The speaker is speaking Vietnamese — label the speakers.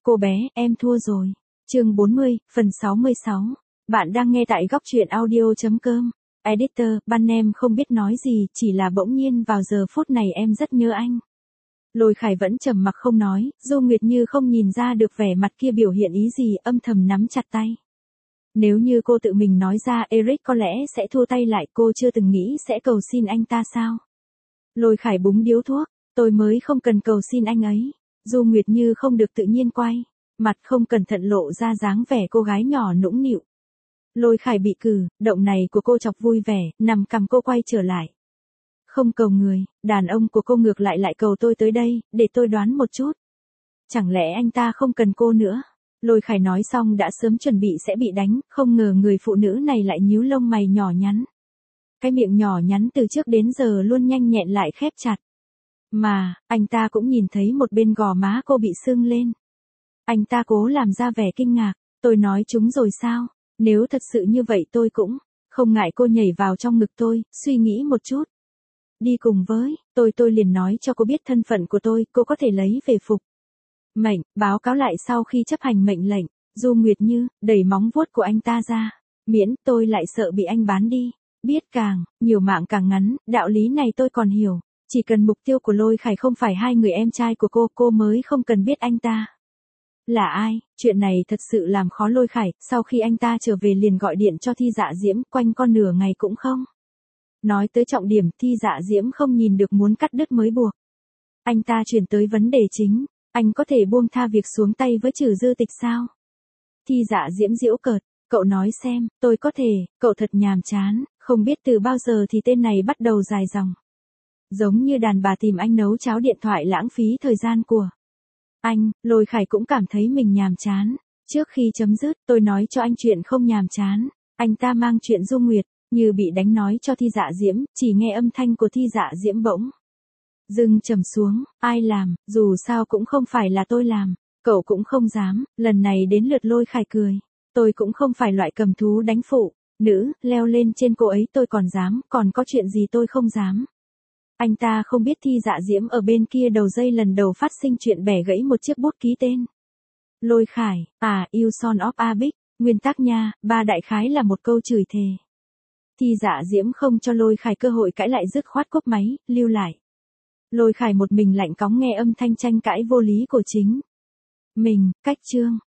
Speaker 1: Cô bé, em thua rồi. Chương 40, phần 66. Bạn đang nghe tại góc truyện audio.com. Editor, ban em không biết nói gì, chỉ là bỗng nhiên vào giờ phút này em rất nhớ anh. Lôi Khải vẫn trầm mặc không nói, Du Nguyệt Như không nhìn ra được vẻ mặt kia biểu hiện ý gì, âm thầm nắm chặt tay. Nếu như cô tự mình nói ra, Eric có lẽ sẽ thua tay lại, cô chưa từng nghĩ sẽ cầu xin anh ta sao? Lôi Khải búng điếu thuốc, tôi mới không cần cầu xin anh ấy. Du Nguyệt Như không được tự nhiên quay, mặt không cẩn thận lộ ra dáng vẻ cô gái nhỏ nũng nịu. Lôi Khải bị cử, động này của cô chọc vui vẻ, nằm cầm cô quay trở lại. Không cầu người, đàn ông của cô ngược lại cầu tôi tới đây, để tôi đoán một chút. Chẳng lẽ anh ta không cần cô nữa? Lôi Khải nói xong đã sớm chuẩn bị sẽ bị đánh, không ngờ người phụ nữ này lại nhíu lông mày nhỏ nhắn. Cái miệng nhỏ nhắn từ trước đến giờ luôn nhanh nhẹn lại khép chặt. Mà, anh ta cũng nhìn thấy một bên gò má cô bị sưng lên. Anh ta cố làm ra vẻ kinh ngạc, tôi nói chúng rồi sao? Nếu thật sự như vậy tôi cũng không ngại cô nhảy vào trong ngực tôi, suy nghĩ một chút. Đi cùng với, tôi liền nói cho cô biết thân phận của tôi, cô có thể lấy về phục. Mệnh, báo cáo lại sau khi chấp hành mệnh lệnh, Du Nguyệt Như, đẩy móng vuốt của anh ta ra. Miễn, tôi lại sợ bị anh bán đi. Biết càng, nhiều mạng càng ngắn, đạo lý này tôi còn hiểu. Chỉ cần mục tiêu của Lôi Khải không phải hai người em trai của cô mới không cần biết anh ta là ai. Chuyện này thật sự làm khó Lôi Khải, sau khi anh ta trở về liền gọi điện cho Thi Dạ Diễm, quanh con nửa ngày cũng không. Nói tới trọng điểm, Thi Dạ Diễm không nhìn được muốn cắt đứt mới buộc. Anh ta chuyển tới vấn đề chính, anh có thể buông tha việc xuống tay với Trừ Dư Tịch sao? Thi Dạ Diễm giễu cợt, cậu nói xem, tôi có thể, cậu thật nhàm chán, không biết từ bao giờ thì tên này bắt đầu dài dòng. Giống như đàn bà tìm anh nấu cháo điện thoại lãng phí thời gian của anh. Lôi Khải cũng cảm thấy mình nhàm chán. Trước khi chấm dứt, tôi nói cho anh chuyện không nhàm chán. Anh ta mang chuyện Du Nguyệt Như bị đánh nói cho Thi Dạ Diễm, chỉ nghe âm thanh của Thi Dạ Diễm bỗng dừng trầm xuống, ai làm, dù sao cũng không phải là tôi làm, cậu cũng không dám. Lần này đến lượt Lôi Khải cười. Tôi cũng không phải loại cầm thú đánh phụ nữ, leo lên trên cô ấy tôi còn dám, còn có chuyện gì tôi không dám. Anh ta không biết Thi Dạ Diễm ở bên kia đầu dây lần đầu phát sinh chuyện bẻ gãy một chiếc bút ký tên. Lôi Khải, you son of a bitch, nguyên tắc nha, ba đại khái là một câu chửi thề. Thi Dạ Diễm không cho Lôi Khải cơ hội cãi lại, dứt khoát cúp máy, lưu lại. Lôi Khải một mình lạnh cóng nghe âm thanh tranh cãi vô lý của chính mình. Cách chương